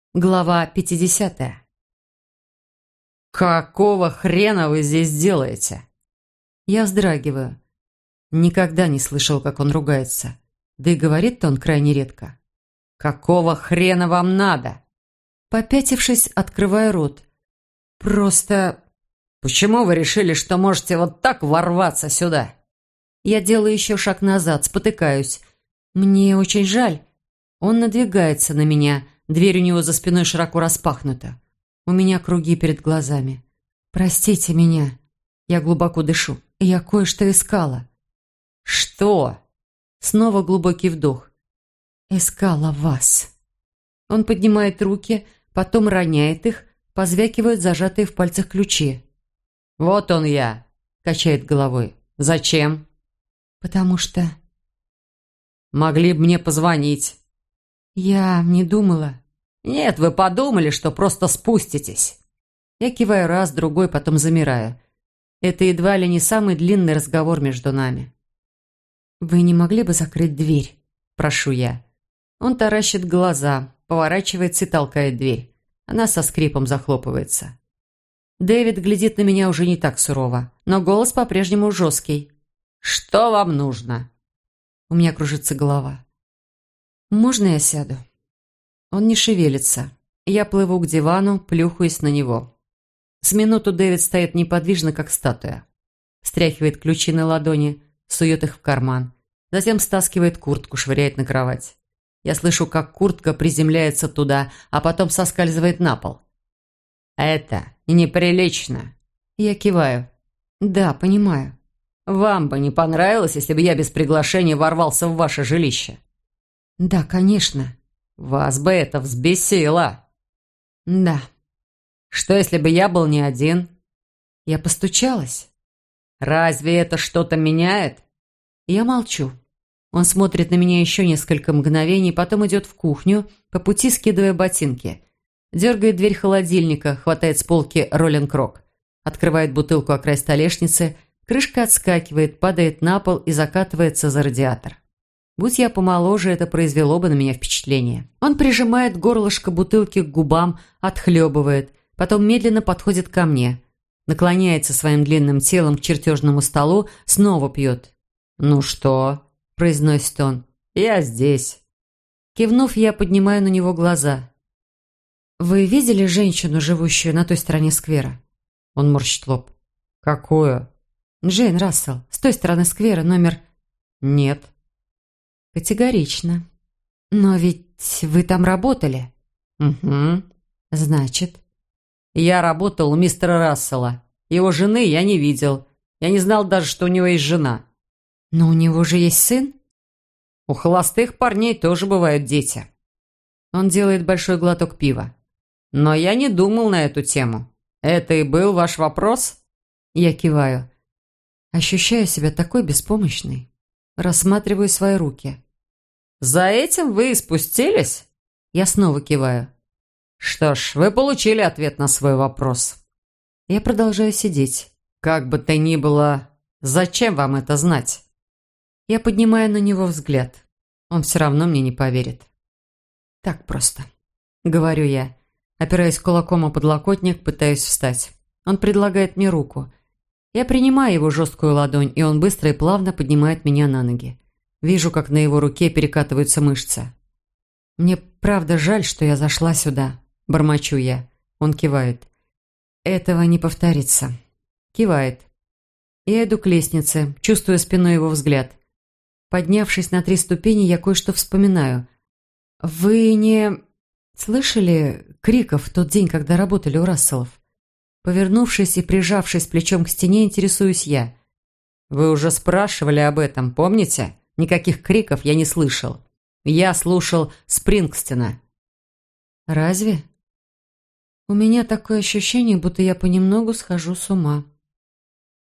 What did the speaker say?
Глава 50. «Какого хрена вы здесь делаете?» Я вздрагиваю. Никогда не слышал, как он ругается. Да и говорит-то он крайне редко. «Какого хрена вам надо?» Попятившись, открываю рот. Просто... «Почему вы решили, что можете вот так ворваться сюда?» Я делаю еще шаг назад, спотыкаюсь. Мне очень жаль. Он надвигается на меня. Дверь у него за спиной широко распахнута. У меня круги перед глазами. Простите меня. Я глубоко дышу. Я кое-что искала. «Что?» Снова глубокий вдох. Искала вас. Он поднимает руки, потом роняет их, позвякивают зажатые в пальцах ключи. «Вот он я», — качает головой. «Зачем?» «Потому что...» «Могли бы мне позвонить». «Я не думала...» «Нет, вы подумали, что просто спуститесь». Я киваю раз, другой, потом замираю. Это едва ли не самый длинный разговор между нами. «Вы не могли бы закрыть дверь?» – прошу я. Он таращит глаза, поворачивается и толкает дверь. Она со скрипом захлопывается. Дэвид глядит на меня уже не так сурово, но голос по-прежнему жесткий. «Что вам нужно?» У меня кружится голова. «Можно я сяду?» Он не шевелится. Я плыву к дивану, плюхаюсь на него. С минуту Дэвид стоит неподвижно, как статуя. Стряхивает ключи на ладони, сует их в карман. Затем стаскивает куртку, швыряет на кровать. Я слышу, как куртка приземляется туда, а потом соскальзывает на пол. «Это неприлично». Я киваю. «Да, понимаю». «Вам бы не понравилось, если бы я без приглашения ворвался в ваше жилище?» «Да, конечно». «Вас бы это взбесило». «Да». «Что, если бы я был не один?» Я постучалась. «Разве это что-то меняет?» Я молчу. Он смотрит на меня еще несколько мгновений, потом идет в кухню, по пути скидывая ботинки. Дергает дверь холодильника, хватает с полки роллинг-рок. Открывает бутылку о край столешницы, крышка отскакивает, падает на пол и закатывается за радиатор. Будь я помоложе, это произвело бы на меня впечатление. Он прижимает горлышко бутылки к губам, отхлебывает, потом медленно подходит ко мне. Наклоняется своим длинным телом к чертежному столу, снова пьет. «Ну что?» – произносит он. «Я здесь». Кивнув, я поднимаю на него глаза. «Вы видели женщину, живущую на той стороне сквера?» Он морщит лоб. «Какую?» «Джейн Рассел, с той стороны сквера, номер...» «Нет». «Категорично. Но ведь вы там работали?» «Угу». «Значит...» «Я работал у мистера Рассела. Его жены я не видел. Я не знал даже, что у него есть жена». «Но у него же есть сын?» «У холостых парней тоже бывают дети». Он делает большой глоток пива. «Но я не думал на эту тему. Это и был ваш вопрос?» Я киваю. Ощущаю себя такой беспомощной. Рассматриваю свои руки. «За этим вы и спустились?» Я снова киваю. «Что ж, вы получили ответ на свой вопрос». Я продолжаю сидеть. «Как бы то ни было, зачем вам это знать?» Я поднимаю на него взгляд. Он все равно мне не поверит. «Так просто», — говорю я. Опираясь кулаком о подлокотник, пытаюсь встать. Он предлагает мне руку. Я принимаю его жесткую ладонь, и он быстро и плавно поднимает меня на ноги. Вижу, как на его руке перекатываются мышцы. «Мне правда жаль, что я зашла сюда», — бормочу я. Он кивает. «Этого не повторится». Кивает. Я иду к лестнице, чувствуя спиной его взгляд. Поднявшись на 3 ступени, я кое-что вспоминаю. «Вы не... слышали криков в тот день, когда работали у Расселов?» Повернувшись и прижавшись плечом к стене, интересуюсь я. «Вы уже спрашивали об этом, помните? Никаких криков я не слышал. Я слушал Спрингстина». «Разве?» «У меня такое ощущение, будто я понемногу схожу с ума».